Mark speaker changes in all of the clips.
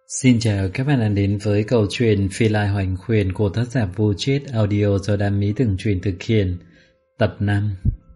Speaker 1: Xin chào các bạn đã đến với câu chuyện Phi Lai Hoành Khuyển của tác giả Vô Chết Audio do Đam Mỹ Từng Truyền thực hiện. Tập 5.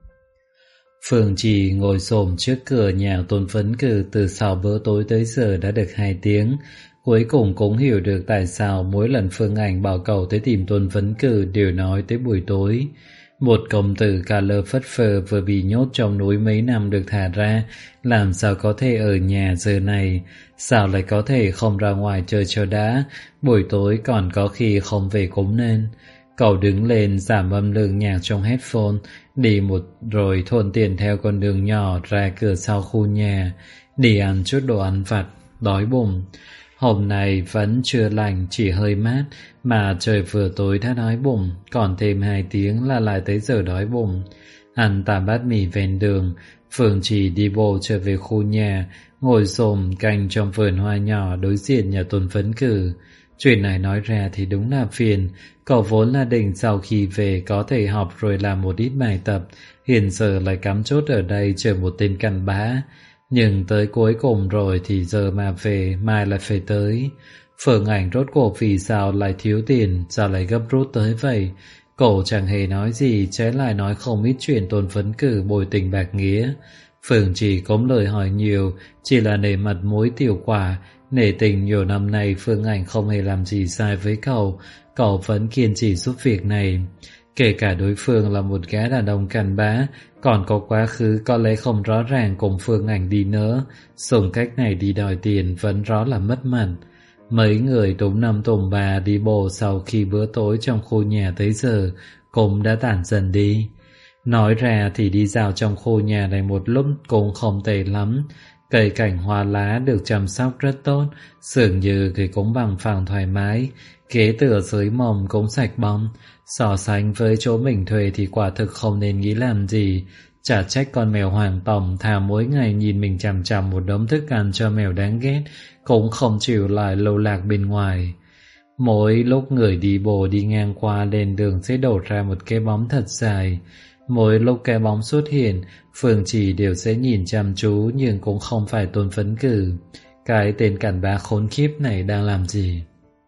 Speaker 1: Phương Trì ngồi xổm trước cửa nhà Tôn Phấn Cử từ sau bữa tối tới giờ đã được 2 tiếng. Cuối cùng cũng hiểu được tại sao mỗi lần Phương Ảnh bảo cậu tới tìm Tôn Phấn Cử đều nói tới buổi tối. Một công tử cà lơ phất phơ vừa bị nhốt trong núi mấy năm được thả ra, làm sao có thể ở nhà giờ này, sao lại có thể không ra ngoài chơi cho đã, buổi tối còn có khi không về cũng nên. Cậu đứng lên giảm âm lượng nhạc trong headphone, đi một rồi thuận tiện theo con đường nhỏ ra cửa sau khu nhà, đi ăn chút đồ ăn vặt, đói bụng. Hôm nay vẫn chưa lạnh, chỉ hơi mát, mà trời vừa tối đã đói bụng, còn thêm 2 tiếng là lại tới giờ đói bụng. Ăn tạm bát mì ven đường, Phương Trì đi bộ trở về khu nhà, ngồi xổm canh trong vườn hoa nhỏ đối diện nhà Tôn Phấn Cử. Chuyện này nói ra thì đúng là phiền, cậu vốn là định sau khi về có thể học rồi làm một ít bài tập, hiện giờ lại cắm chốt ở đây chờ một tên cặn bã. Nhưng tới cuối cùng rồi thì giờ mà về, mai lại phải tới. Phương Ảnh rốt cuộc vì sao lại thiếu tiền, sao lại gấp rút tới vậy? Cổ chẳng hề nói gì, trái lại nói không ít chuyện Tôn Phấn Cử bồi tình bạc nghĩa. Phương chỉ có lời hỏi nhiều, chỉ là nể mặt mũi tiểu quả, nể tình nhiều năm nay Phương Ảnh không hề làm gì sai với cậu vẫn kiên trì giúp việc này. Kể cả đối phương là một gã đàn ông cặn bã, còn có quá khứ có lẽ không rõ ràng cùng Phương Ảnh đi nữa, dùng cách này đi đòi tiền vẫn rõ là mất mặt. Mấy người túm năm tùm bà đi bộ sau khi bữa tối trong khu nhà tới giờ cũng đã tản dần đi. Nói ra thì đi dạo trong khu nhà này một lúc cũng không tệ lắm. Cây cảnh hoa lá được chăm sóc rất tốt, dường như cái cũng bằng phẳng thoải mái, ghế tựa dưới mồng cũng sạch bóng. So sánh với chỗ mình thuê thì quả thực không nên nghĩ làm gì. Chả trách con mèo hoàng tòng thà mỗi ngày nhìn mình chằm chằm một đống thức ăn cho mèo đáng ghét, cũng không chịu lại lâu lạc bên ngoài. Mỗi lúc người đi bộ đi ngang qua lên đường sẽ đổ ra một cái bóng thật dài. Mỗi lúc cái bóng xuất hiện, Phương Trì đều sẽ nhìn chăm chú, nhưng cũng không phải Tôn Phấn Cử. Cái tên cặn bã khốn khiếp này đang làm gì?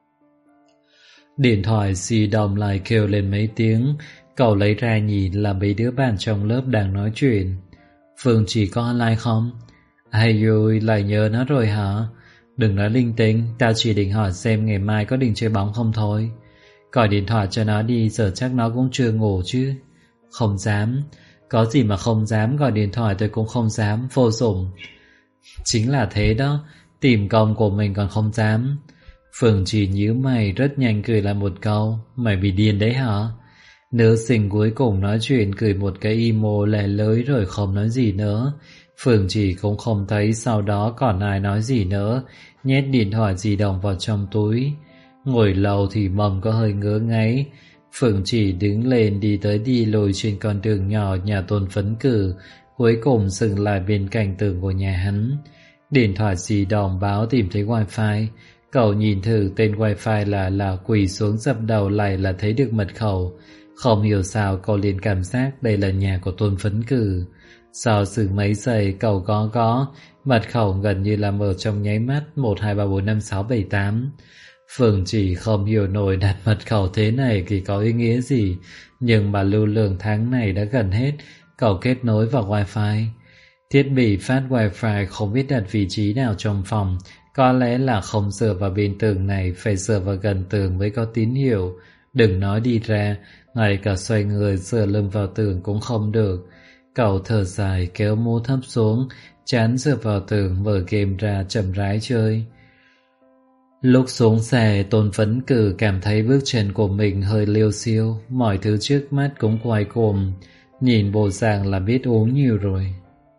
Speaker 1: Điện thoại di động lại kêu lên mấy tiếng. Cậu lấy ra nhìn là mấy đứa bạn trong lớp đang nói chuyện. Phương Trì có online không? Hay ôi, lại nhớ nó rồi hả? Đừng nói linh tinh, tao chỉ định hỏi xem ngày mai có định chơi bóng không thôi. Gọi điện thoại cho nó đi, giờ chắc nó cũng chưa ngủ chứ. Không dám. Có gì mà không dám, gọi điện thoại tôi cũng không dám, vô dụng. Chính là thế đó, tìm công của mình còn không dám. Phương chỉ nhíu mày rất nhanh cười lại một câu. Mày bị điên đấy hả? Nữ sinh cuối cùng nói chuyện cười một cái emo lẻ lưới rồi không nói gì nữa. Phương chỉ cũng không thấy sau đó còn ai nói gì nữa, nhét điện thoại di động vào trong túi. Ngồi lâu thì mầm có hơi ngứa ngáy. Phương chỉ đứng lên đi tới đi lùi trên con đường nhỏ nhà Tôn Phấn Cử, cuối cùng dừng lại bên cạnh tường của nhà hắn. Điện thoại di động báo tìm thấy wifi. Cậu nhìn thử tên wifi là quỳ xuống dập đầu lại là thấy được mật khẩu. Không hiểu sao cậu liền cảm giác đây là nhà của Tôn Phấn Cử. Sau sự mấy giây cậu gõ, mật khẩu gần như là mở trong nháy mắt 1, 2, 3, 4, 5, 6, 7, 8. Phương chỉ không hiểu nổi đặt mật khẩu thế này thì có ý nghĩa gì, nhưng mà lưu lượng tháng này đã gần hết. Cậu kết nối vào wifi. Thiết bị phát wifi không biết đặt vị trí nào trong phòng, có lẽ là không dựa vào bên tường này, phải dựa vào gần tường mới có tín hiệu. Đừng nói đi ra, ngay cả xoay người dựa lưng vào tường cũng không được. Cậu thở dài kéo mũ thấp xuống, chán dựa vào tường, mở game ra chậm rãi chơi. Lúc xuống xe, Tôn Phấn Cử cảm thấy bước chân của mình hơi liêu xiêu, mọi thứ trước mắt cũng quay cuồng, nhìn bộ dạng là biết uống nhiều rồi.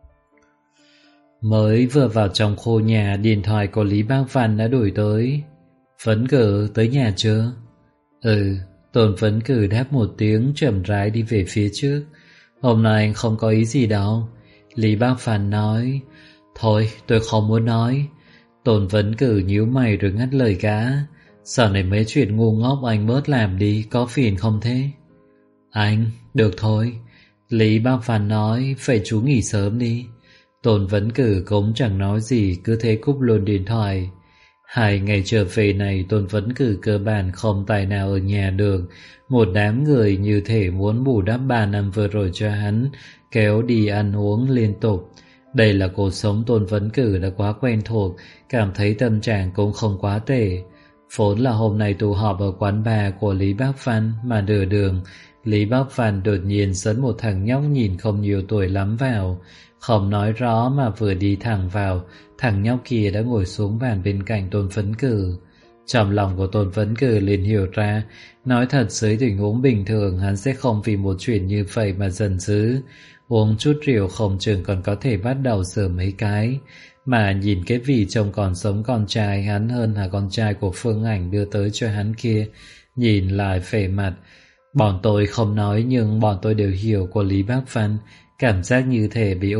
Speaker 1: Mới vừa vào trong khu nhà, điện thoại của Lý Bác Văn đã đuổi tới. Phấn Cử tới nhà chưa? Ừ. Tôn Phấn Cử đáp một tiếng chậm rãi đi về phía trước. Hôm nay anh không có ý gì đâu. Lý Bác Văn nói. Thôi tôi không muốn nói. Tôn Phấn Cử nhíu mày rồi ngắt lời gã. Sau này mấy chuyện ngu ngốc anh bớt làm đi, có phiền không thế? Anh, được thôi. Lý Bác Văn nói. Phải chú nghỉ sớm đi. Tôn Phấn Cử cũng chẳng nói gì, cứ thế cúp luôn điện thoại. 2 ngày trở về này Tôn Vấn Cử cơ bản không tài nào ở nhà được. Một đám người như thể muốn bù đắp 3 năm vừa rồi cho hắn, kéo đi ăn uống liên tục. Đây là cuộc sống Tôn Vấn Cử đã quá quen thuộc, cảm thấy tâm trạng cũng không quá tệ. Vốn là hôm nay tụ họp ở quán bar của Lý Bác Văn, mà nửa đường Lý Bác Văn đột nhiên dẫn một thằng nhóc nhìn không nhiều tuổi lắm vào. Không nói rõ mà vừa đi thẳng vào, thằng nhóc kia đã ngồi xuống bàn bên cạnh Tôn Vấn Cử. Trong lòng của Tôn Vấn Cử liền hiểu ra, nói thật dưới tình huống bình thường hắn sẽ không vì một chuyện như vậy mà giận dữ. Uống chút rượu không chừng còn có thể bắt đầu sửa mấy cái. Mà nhìn cái vị trông còn sống con trai hắn hơn là con trai của Phương Ảnh đưa tới cho hắn kia, nhìn lại vẻ mặt. Bọn tôi không nói nhưng bọn tôi đều hiểu của Lý Bác Văn, cảm giác như thể bị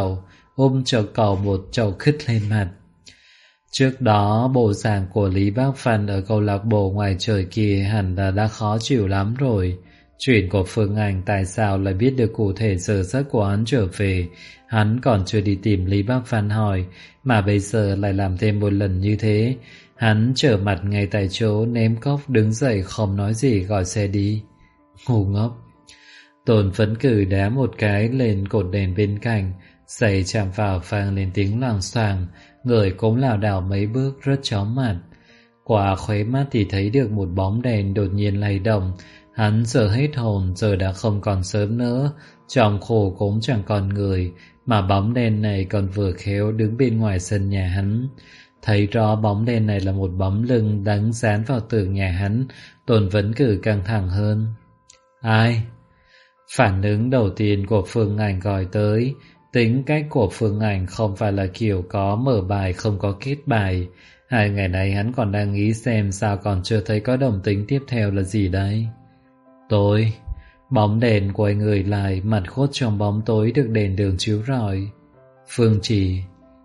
Speaker 1: ôm cho cậu một chậu khít lên mặt. Trước đó bộ dạng của Lý Bác Văn ở câu lạc bộ ngoài trời kia hẳn là đã khó chịu lắm rồi. Chuyện của Phương Anh tại sao lại biết được cụ thể giờ giấc của hắn trở về, hắn còn chưa đi tìm Lý Bác Văn hỏi, mà bây giờ lại làm thêm một lần như thế. Hắn trở mặt ngay tại chỗ, ném cốc đứng dậy không nói gì gọi xe đi. Ngu ngốc. Tôn Vấn Cử đá một cái lên cột đèn bên cạnh, giày chạm vào vang lên tiếng loảng xoảng, người cũng lảo đảo mấy bước rất chóng mặt. Qua khóe mắt thì thấy được một bóng đèn đột nhiên lay động. Hắn giờ hết hồn, giờ đã không còn sớm nữa, trong khổ cũng chẳng còn người, mà bóng đèn này còn vừa khéo đứng bên ngoài sân nhà hắn. Thấy rõ bóng đèn này là một bóng lưng đang dán vào tường nhà hắn, Tôn Vấn Cử căng thẳng hơn. Ai? Phản ứng đầu tiên của Phương Ảnh gọi tới. Tính cách của Phương Ảnh không phải là kiểu có mở bài không có kết bài. 2 ngày nay hắn còn đang nghĩ xem sao còn chưa thấy có động tính tiếp theo là gì đây. Tối. Bóng đèn quay người lại, mặt khuất trong bóng tối được đèn đường chiếu rọi. Phương Chỉ.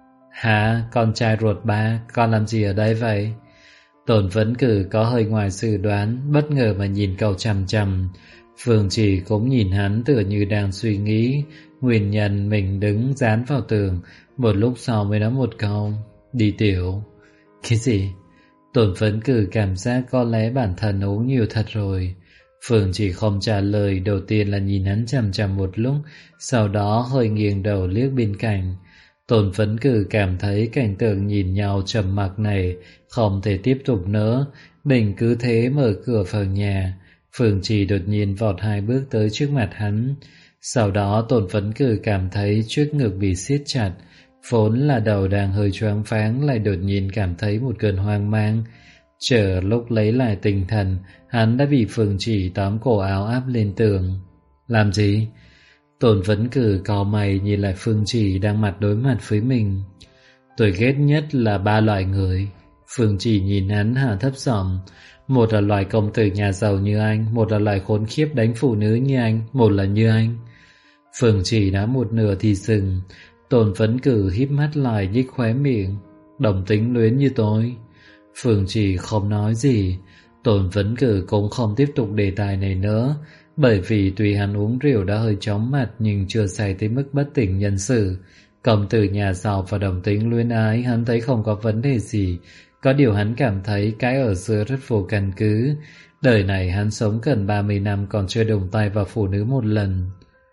Speaker 1: Hả, con trai ruột ba, con làm gì ở đây vậy? Tôn Vấn Cử có hơi ngoài dự đoán, bất ngờ mà nhìn cậu chằm chằm. Phương Chỉ cũng nhìn hắn tựa như đang suy nghĩ nguyên nhân mình đứng dán vào tường, một lúc sau mới nói một câu. Đi tiểu. Cái gì? Tôn Vấn Cử cảm giác có lẽ bản thân uống nhiều thật rồi. Phương Chỉ không trả lời, đầu tiên là nhìn hắn chằm chằm một lúc, sau đó hơi nghiêng đầu liếc bên cạnh. Tôn Vấn Cử cảm thấy cảnh tượng nhìn nhau trầm mặc này không thể tiếp tục nữa, đành cứ thế mở cửa vào nhà. Phương Chỉ đột nhiên vọt 2 bước tới trước mặt hắn. Sau đó Tôn Vấn Cử cảm thấy trước ngực bị siết chặt, vốn là đầu đang hơi choáng váng lại đột nhiên cảm thấy một cơn hoang mang. Chờ lúc lấy lại tinh thần, hắn đã bị Phương Chỉ tóm cổ áo áp lên tường. Làm gì? Tôn Vấn Cử cau mày nhìn lại Phương Chỉ đang mặt đối mặt với mình. Tôi ghét nhất là 3 loại người. Phương Chỉ nhìn hắn hạ thấp giọng. Một là loại công tử nhà giàu như anh, một là loại khốn khiếp đánh phụ nữ như anh, một là như anh. Phương Chỉ đã một nửa thì dừng. Tôn Vấn Cử híp mắt lại nhếch khóe miệng. Đồng tính luyến như tôi. Phương Chỉ không nói gì. Tôn Vấn Cử cũng không tiếp tục đề tài này nữa, bởi vì tuy hắn uống rượu đã hơi chóng mặt nhưng chưa say tới mức bất tỉnh nhân sự. Công tử nhà giàu và đồng tính luyến ái hắn thấy không có vấn đề gì. Có điều hắn cảm thấy cái ở giữa rất vô căn cứ. Đời này hắn sống gần 30 năm còn chưa đồng tay vào phụ nữ một lần.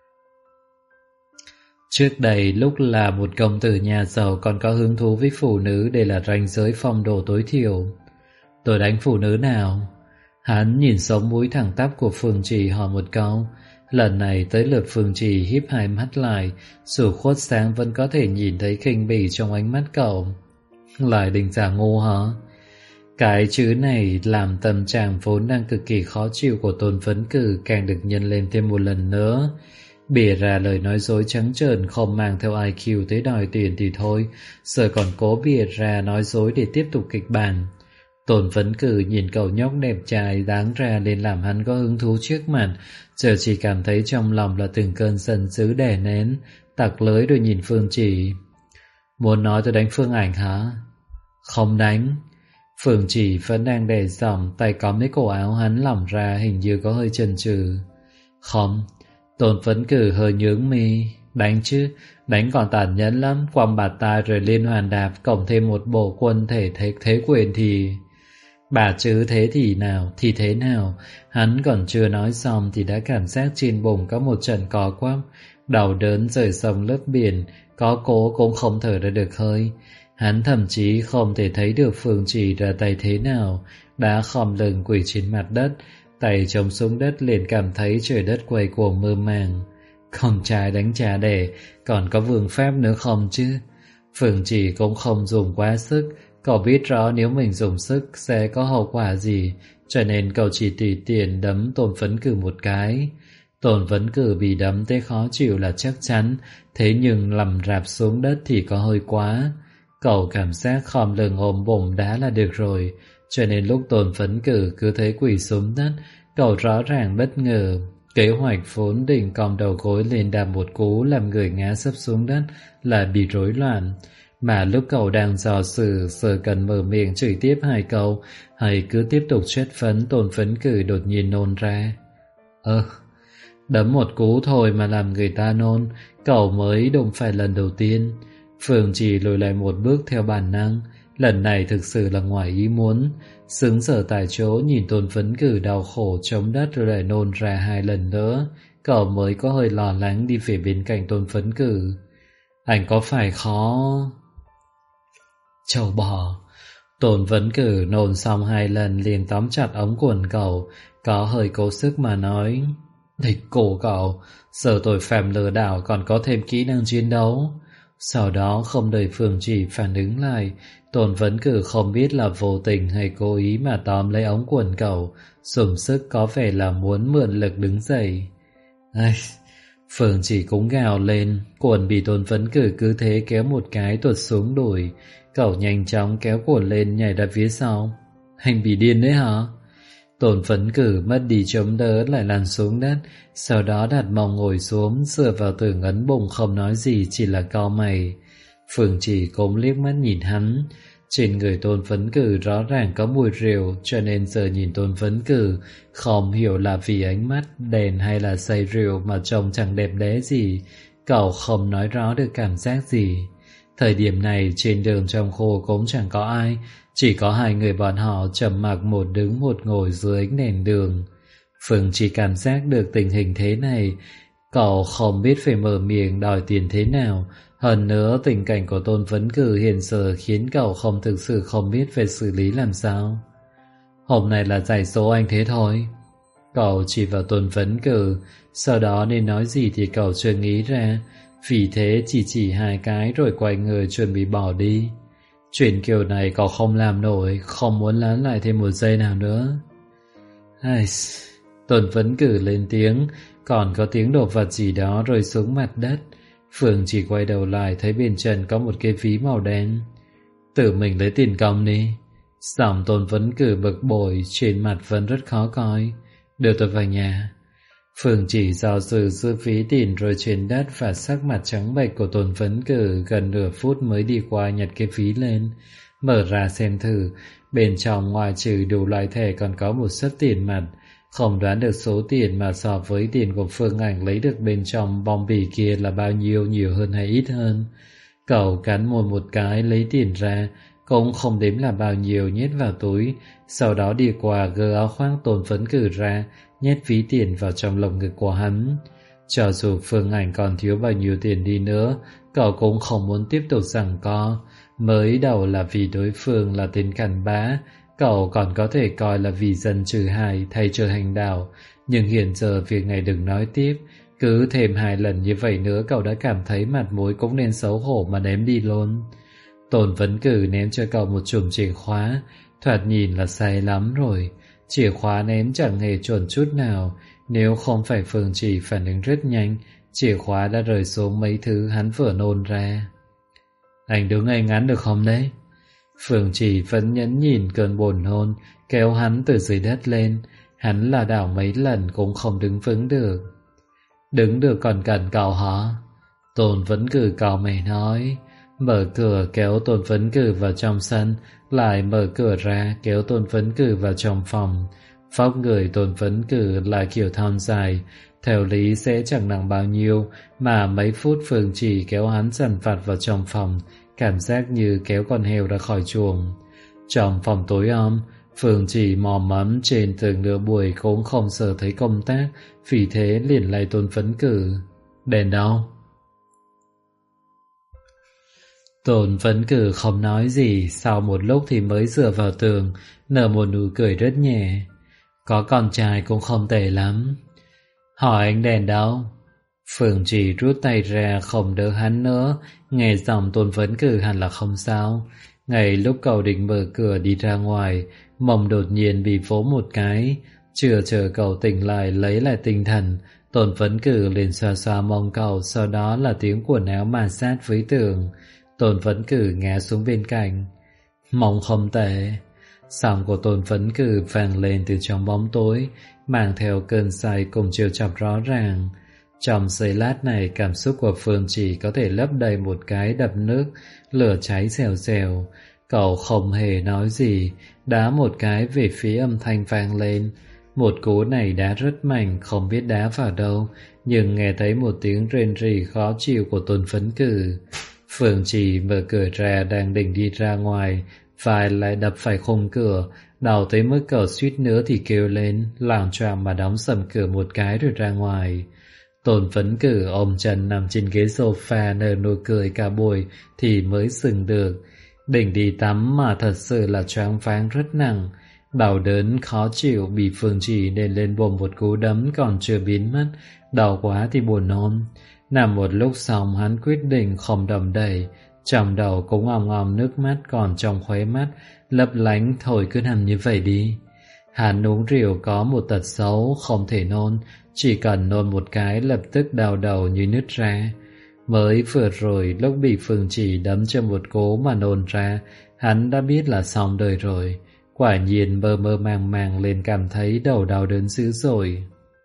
Speaker 1: Trước đây lúc là một công tử nhà giàu còn có hứng thú với phụ nữ, để là ranh giới phong độ tối thiểu. Tôi đánh phụ nữ nào? Hắn nhìn sống mũi thẳng tắp của Phương Chỉ hỏi một câu. Lần này tới lượt Phương Chỉ híp 2 mắt lại, dù khuất sáng vẫn có thể nhìn thấy khinh bỉ trong ánh mắt cậu. Lại định giả ngu hả? Cái chữ này làm tâm trạng vốn đang cực kỳ khó chịu của Tôn Vấn Cử càng được nhân lên thêm một lần nữa. Bịa ra lời nói dối trắng trợn không mang theo IQ tới đòi tiền thì thôi, giờ còn cố bịa ra nói dối để tiếp tục kịch bản. Tôn Vấn Cử nhìn cậu nhóc đẹp trai đáng ra nên làm hắn có hứng thú trước mặt, giờ chỉ cảm thấy trong lòng là từng cơn giận dữ đè nén, tặc lưới rồi nhìn Phương Chỉ. Muốn nói tôi đánh Phương Ảnh hả? Không đánh. Phương Chỉ vẫn đang đè giọng, tay cóm lấy cổ áo hắn lỏng ra, hình như có hơi chần chừ. Không. Tôn Vấn Cử hơi nhướng mi. Đánh chứ, đánh còn tàn nhẫn lắm, quăng bạt tai rồi liên hoàn đạp, cộng thêm một bộ quân thể thế quyền thì... Bà chứ thế thì nào, thì thế nào? Hắn còn chưa nói xong thì đã cảm giác trên bụng có một trận có quắp, đau đớn rời sông lấp biển, có cố cũng không thở ra được hơi. Hắn thậm chí không thể thấy được Phương Trì ra tay thế nào, đã khom lưng quỳ trên mặt đất, tay chống xuống đất liền cảm thấy trời đất quay cuồng mơ màng. Con trai đánh cha đẻ, còn có vương pháp nữa không chứ? Phương Trì cũng không dùng quá sức, cậu biết rõ nếu mình dùng sức sẽ có hậu quả gì, cho nên cậu chỉ tùy tiện đấm Tôn Phấn Cử một cái. Tôn Phấn Cử bị đấm tới khó chịu là chắc chắn, thế nhưng nằm rạp xuống đất thì có hơi quá. Cậu cảm giác khom lưng ôm bụng đá là được rồi, cho nên lúc Tôn Phấn Cử cứ thấy quỳ xuống đất, cậu rõ ràng bất ngờ. Kế hoạch vốn định còng đầu gối lên đạp một cú làm người ngã sấp xuống đất lại bị rối loạn. Mà lúc cậu đang dò dự giờ cần mở miệng chửi tiếp hai câu hay cứ tiếp tục chất vấn, Tôn Phấn Cử đột nhiên nôn ra. Đấm một cú thôi mà làm người ta nôn, cậu mới đụng phải lần đầu tiên. Phương chỉ lùi lại một bước theo bản năng, lần này thực sự là ngoài ý muốn. Sững sờ tại chỗ nhìn Tôn Phấn Cử đau khổ chống đất rồi lại nôn ra hai lần nữa, cậu mới có hơi lo lắng đi về bên cạnh Tôn Phấn Cử. Anh có phải khó... Châu bò. Tôn Phấn Cử nôn xong hai lần liền tóm chặt ống quần cậu, có hơi cố sức mà nói: Địch cổ cậu, giờ tội phạm lừa đảo còn có thêm kỹ năng chiến đấu. Sau đó không đợi Phương Chỉ phản ứng lại, Tôn Phấn Cử không biết là vô tình hay cố ý mà tóm lấy ống quần cậu, dùng sức có vẻ là muốn mượn lực đứng dậy. Phương Chỉ cũng gào lên, quần bị Tôn Phấn Cử cứ thế kéo một cái tuột xuống đùi. Cậu nhanh chóng kéo quần lên nhảy ra phía sau. Anh bị điên đấy hả? Tôn Phấn Cử mất đi chống đỡ lại lăn xuống đất, sau đó đặt mông ngồi xuống, dựa vào tường ấn bụng không nói gì, chỉ là cau mày. Phương Chỉ cũng liếc mắt nhìn hắn. Trên người Tôn Phấn Cử rõ ràng có mùi rượu, cho nên giờ nhìn Tôn Phấn Cử không hiểu là vì ánh mắt, đèn hay là say rượu mà trông chẳng đẹp đẽ gì. Cậu không nói rõ được cảm giác gì. Thời điểm này trên đường trong khu cũng chẳng có ai, chỉ có hai người bọn họ trầm mặc, một đứng một ngồi dưới ánh đèn đường. Phương chỉ cảm giác được tình hình thế này, cậu không biết phải mở miệng đòi tiền thế nào. Hơn nữa tình cảnh của Tôn Phấn Cử hiện giờ khiến cậu không thực sự không biết phải xử lý làm sao. Hôm nay là giải số anh thế thôi. Cậu chỉ vào Tôn Phấn Cử, sau đó nên nói gì thì cậu chưa nghĩ ra, vì thế chỉ hai cái rồi quay người chuẩn bị bỏ đi. Chuyện kiểu này cậu không làm nổi, không muốn lán lại thêm một giây nào nữa. Tôn Phấn Cử lên tiếng, còn có tiếng đồ vật gì đó rơi xuống mặt đất. Phương chỉ quay đầu lại thấy bên chân có một cái ví màu đen. Tự mình lấy tiền công đi. Giọng Tôn Phấn Cử bực bội, trên mặt vẫn rất khó coi. Đưa tôi vào nhà. Phương chỉ do dự giữ ví tiền rồi trên đất, và sắc mặt trắng bệch của Tôn Phấn Cử gần nửa phút mới đi qua nhặt cái ví lên, mở ra xem thử. Bên trong ngoài trừ đủ loại thẻ còn có một sấp tiền mặt. Không đoán được số tiền mà so với tiền của Phương Ảnh lấy được bên trong bom bì kia là bao nhiêu, nhiều hơn hay ít hơn. Cậu cắn môi một cái lấy tiền ra, cũng không đếm là bao nhiêu, nhét vào túi, sau đó đi qua gỡ áo khoác Tôn Phấn Cử ra, nhét ví tiền vào trong lồng ngực của hắn. Cho dù Phương Ảnh còn thiếu bao nhiêu tiền đi nữa, cậu cũng không muốn tiếp tục giằng co. Mới đầu là vì đối phương là tên cặn bã, cậu còn có thể coi là vì dân trừ hại thay trở thành đạo, nhưng hiện giờ việc này đừng nói tiếp. Cứ thêm hai lần như vậy nữa cậu đã cảm thấy mặt mũi cũng nên xấu hổ mà ném đi luôn. Tôn Phấn Cử ném cho cậu một chùm chìa khóa, thoạt nhìn là say lắm rồi. Chìa khóa ném chẳng hề chuẩn chút nào, nếu không phải Phương Chỉ phản ứng rất nhanh, chìa khóa đã rơi xuống mấy thứ hắn vừa nôn ra. Anh đứng ngay ngắn được không đấy? Phương Chỉ vẫn nhẫn nhìn cơn buồn nôn, kéo hắn từ dưới đất lên. Hắn là đảo mấy lần cũng không đứng vững được. Đứng được còn cần cậu hả? Tôn Phấn Cử cau mày nói. Mở cửa kéo Tôn Phấn Cử vào trong sân, lại mở cửa ra kéo Tôn Phấn Cử vào trong phòng. Vóc người Tôn Phấn Cử là kiểu thon dài, theo lý sẽ chẳng nặng bao nhiêu, mà mấy phút Phương Chỉ kéo hắn dằn vặt vào trong phòng, cảm giác như kéo con heo ra khỏi chuồng. Trong phòng tối om, Phương Chỉ mò mẫm trên tường nửa buổi cũng không sợ thấy công tác, vì thế liền lay Tôn Phấn Cử. Đèn đâu? Tôn Phấn Cử không nói gì, sau một lúc thì mới dựa vào tường, nở một nụ cười rất nhẹ. Có con trai cũng không tệ lắm. Hỏi anh đèn đâu? Phương Chỉ rút tay ra không đỡ hắn nữa, nghe giọng Tôn Phấn Cử hẳn là không sao. Ngay lúc cậu định mở cửa đi ra ngoài, mông đột nhiên bị vỗ một cái. Chưa chờ cậu tỉnh lại lấy lại tinh thần, Tôn Phấn Cử liền xoa xoa mông cậu, sau đó là tiếng quần áo ma sát với tường. Tôn Phấn Cử ngã xuống bên cạnh. Mông không tệ. Giọng của Tôn Phấn Cử vang lên từ trong bóng tối, mang theo cơn say cùng trêu chọc rõ ràng. Trong giây lát này, cảm xúc của Phương Chỉ có thể lấp đầy một cái đập nước, lửa cháy dèo dèo. Cậu không hề nói gì, đá một cái về phía âm thanh vang lên. Một cú này đá rất mạnh, không biết đá vào đâu, nhưng nghe thấy một tiếng rên rỉ khó chịu của Tôn Phấn Cử. Phương Chỉ mở cửa ra đang định đi ra ngoài, vai lại đập phải khung cửa, đau tới mức cậu suýt nữa thì kêu lên, loạng choạng mà đóng sầm cửa một cái rồi ra ngoài. Tôn Phấn Cử ôm chân nằm trên ghế sofa nở nụ cười cả buổi thì mới dừng được. Định đi tắm mà thật sự là choáng váng rất nặng, đau đớn khó chịu bị Phương Chỉ nên lên bồm một cú đấm còn chưa biến mất, đau quá thì buồn nôn. Nằm một lúc xong hắn quyết định không đầm đẩy, trong đầu cũng ong ong nước mắt còn trong khóe mắt lấp lánh. Thôi cứ nằm như vậy đi. Hắn uống rượu có một tật xấu không thể nôn, chỉ cần nôn một cái lập tức đau đầu như nứt ra. Mới vừa rồi lúc bị Phương Chỉ đấm cho một cú mà nôn ra, hắn đã biết là xong đời rồi. Quả nhiên mơ mơ màng màng lên cảm thấy đầu đau đớn dữ dội.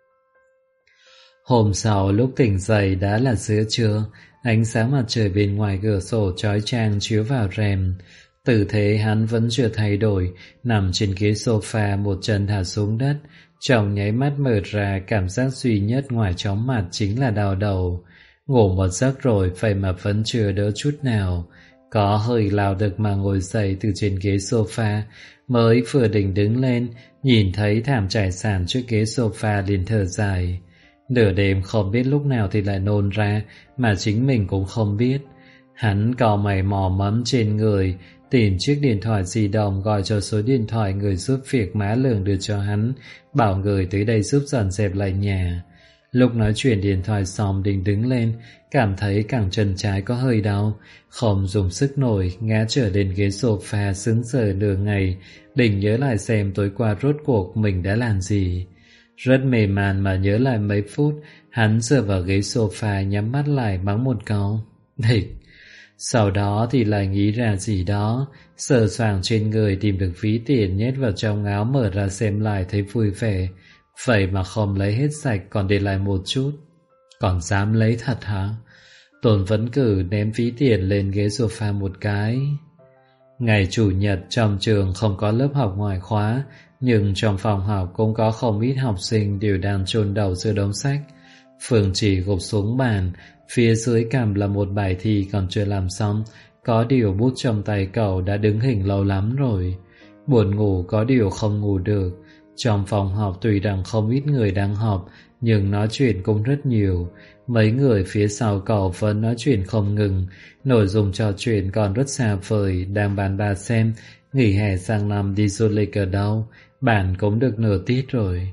Speaker 1: Hôm sau lúc tỉnh dậy đã là giữa trưa, ánh sáng mặt trời bên ngoài cửa sổ chói chang chiếu vào rèm. Tư thế hắn vẫn chưa thay đổi, nằm trên ghế sofa một chân thả xuống đất. Trong nháy mắt mở ra, cảm giác duy nhất ngoài chóng mặt chính là đau đầu. Ngủ một giấc rồi vậy mà vẫn chưa đỡ chút nào. Có hơi lao được mà ngồi dậy từ trên ghế sofa, mới vừa định đứng lên, nhìn thấy thảm trải sàn trước ghế sofa liền thở dài. Nửa đêm không biết lúc nào thì lại nôn ra, mà chính mình cũng không biết. Hắn cau mày mò mẫm trên người, tìm chiếc điện thoại di động gọi cho số điện thoại người giúp việc má Lường đưa cho hắn, bảo người tới đây giúp dọn dẹp lại nhà. Lúc nói chuyện điện thoại xong định đứng lên, cảm thấy cẳng chân trái có hơi đau, không dùng sức nổi, ngã trở lên ghế sofa sững sờ nửa ngày, định nhớ lại xem tối qua rốt cuộc mình đã làm gì. Rất mê man mà nhớ lại mấy phút, hắn dựa vào ghế sofa nhắm mắt lại mắng một câu địch. Sau đó thì lại nghĩ ra gì đó, sờ soạng trên người tìm được ví tiền nhét vào trong áo, mở ra xem lại thấy vui vẻ. Vậy mà không lấy hết sạch còn để lại một chút. Còn dám lấy thật hả? Tôn Phấn Cử ném ví tiền lên ghế sofa một cái. Ngày chủ nhật trong trường không có lớp học ngoài khóa, nhưng trong phòng học cũng có không ít học sinh đều đang chôn đầu giữa đống sách. Phương Chỉ gục xuống bàn, phía dưới cằm là một bài thi còn chưa làm xong, có điều bút trong tay cậu đã đứng hình lâu lắm rồi. Buồn ngủ có điều không ngủ được. Trong phòng học tuy rằng không ít người đang họp, nhưng nói chuyện cũng rất nhiều. Mấy người phía sau cậu vẫn nói chuyện không ngừng, nội dung trò chuyện còn rất xa vời, đang bàn bạc xem nghỉ hè sang năm đi du lịch ở đâu. Bạn cũng được nửa tiết rồi.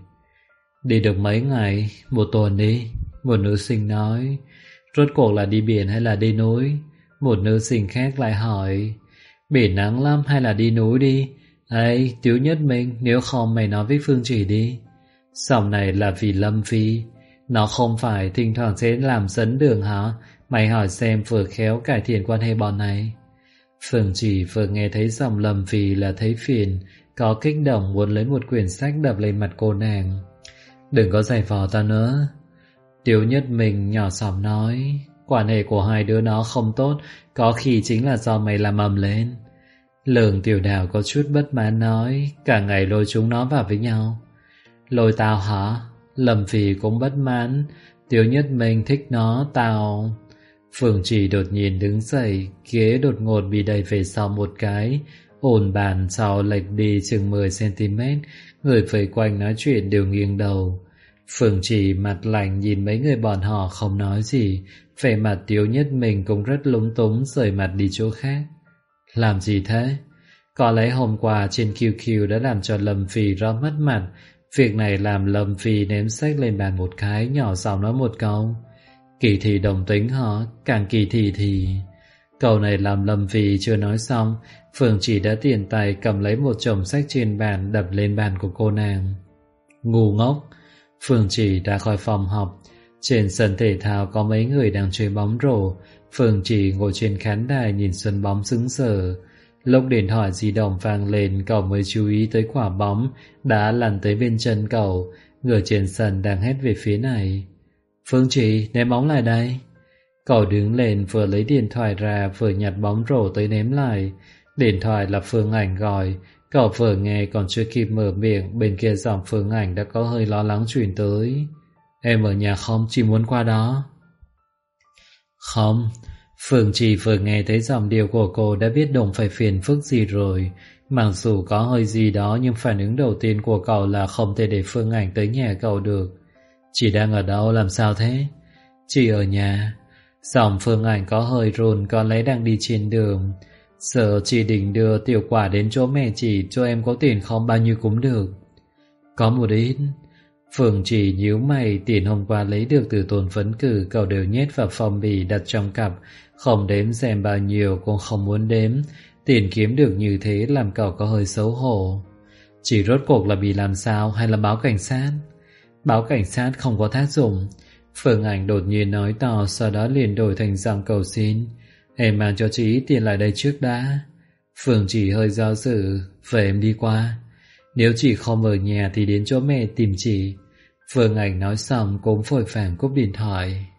Speaker 1: Đi được mấy ngày? Một tuần đi. Một nữ sinh nói. Rốt cuộc là đi biển hay là đi núi? Một nữ sinh khác lại hỏi. Biển nắng lắm hay là đi núi đi? Ê, Tiếu Nhất Minh, nếu không mày nói với Phương Chỉ đi. Sòng này là vì Lâm Phi. Nó không phải thỉnh thoảng sẽ làm dẫn đường hả? Mày hỏi xem vừa khéo cải thiện quan hệ bọn này. Phương Chỉ vừa nghe thấy giọng Lâm Phi là thấy phiền, có kích động muốn lấy một quyển sách đập lên mặt cô nàng. Đừng có giày vò tao nữa. Tiếu Nhất Minh nhỏ giọng nói. Quan hệ của hai đứa nó không tốt, có khi chính là do mày làm ầm lên. Lường Tiểu Đào có chút bất mãn nói. Cả ngày lôi chúng nó vào với nhau. Lôi tao hả? Lâm Phi cũng bất mãn. Tiếu Nhất Minh thích nó, tao... Phương Trì đột nhiên đứng dậy, ghế đột ngột bị đẩy về sau một cái, ổn bàn sau lệch đi chừng 10cm, người vây quanh nói chuyện đều nghiêng đầu. Phương Trì mặt lạnh nhìn mấy người bọn họ không nói gì, vẻ mặt Tiếu Nhất Minh cũng rất lúng túng rời mặt đi chỗ khác. Làm gì thế? Có lẽ hôm qua trên QQ đã làm cho Lâm Phi rất mất mặt. Việc này làm Lâm Phi ném sách lên bàn một cái, nhỏ giọng nói một câu. Kỳ thị đồng tính hả? Càng kỳ thị thì... Câu này làm Lâm Phi chưa nói xong, Phương Chỉ đã tiện tay cầm lấy một chồng sách trên bàn đập lên bàn của cô nàng. Ngu ngốc! Phương Chỉ đã khỏi phòng học. Trên sân thể thao có mấy người đang chơi bóng rổ. Phương Chỉ ngồi trên khán đài nhìn sân bóng sững sờ. Lúc điện thoại di động vang lên, cậu mới chú ý tới quả bóng đã lăn tới bên chân cậu. Người trên sân đang hét về phía này. Phương Chỉ, ném bóng lại đây. Cậu đứng lên vừa lấy điện thoại ra vừa nhặt bóng rổ tới ném lại. Điện thoại là Phương Ảnh gọi. Cậu vừa nghe còn chưa kịp mở miệng, bên kia giọng Phương Ảnh đã có hơi lo lắng chuyển tới. Em ở nhà không? Chỉ muốn qua đó. Không. Phương Chỉ vừa nghe thấy giọng điệu của cô đã biết đụng phải phiền phức gì rồi. Mặc dù có hơi gì đó nhưng phản ứng đầu tiên của cậu là không thể để Phương Ảnh tới nhà cậu được. Chị đang ở đâu, làm sao thế? Chị ở nhà. Giọng Phương Ảnh có hơi run, có lẽ đang đi trên đường. Sợ chị định đưa tiểu quả đến chỗ mẹ chị, cho em có tiền không, bao nhiêu cũng được. Có một ít. Phương Chỉ nhíu mày, tiền hôm qua lấy được từ Tôn Phấn Cử cậu đều nhét vào phong bì đặt trong cặp, không đếm xem bao nhiêu cũng không muốn đếm. Tiền kiếm được như thế làm cậu có hơi xấu hổ. Chỉ rốt cuộc là bị làm sao, hay là báo cảnh sát? Báo cảnh sát không có tác dụng. Phương Ảnh đột nhiên nói to, sau đó liền đổi thành giọng cầu xin. Em mang cho chị ít tiền lại đây trước đã. Phương Chỉ hơi do dự. Vậy em đi qua. Nếu chị không ở nhà thì đến chỗ mẹ tìm chị. Phương Ảnh nói xong cũng vội vàng cúp điện thoại.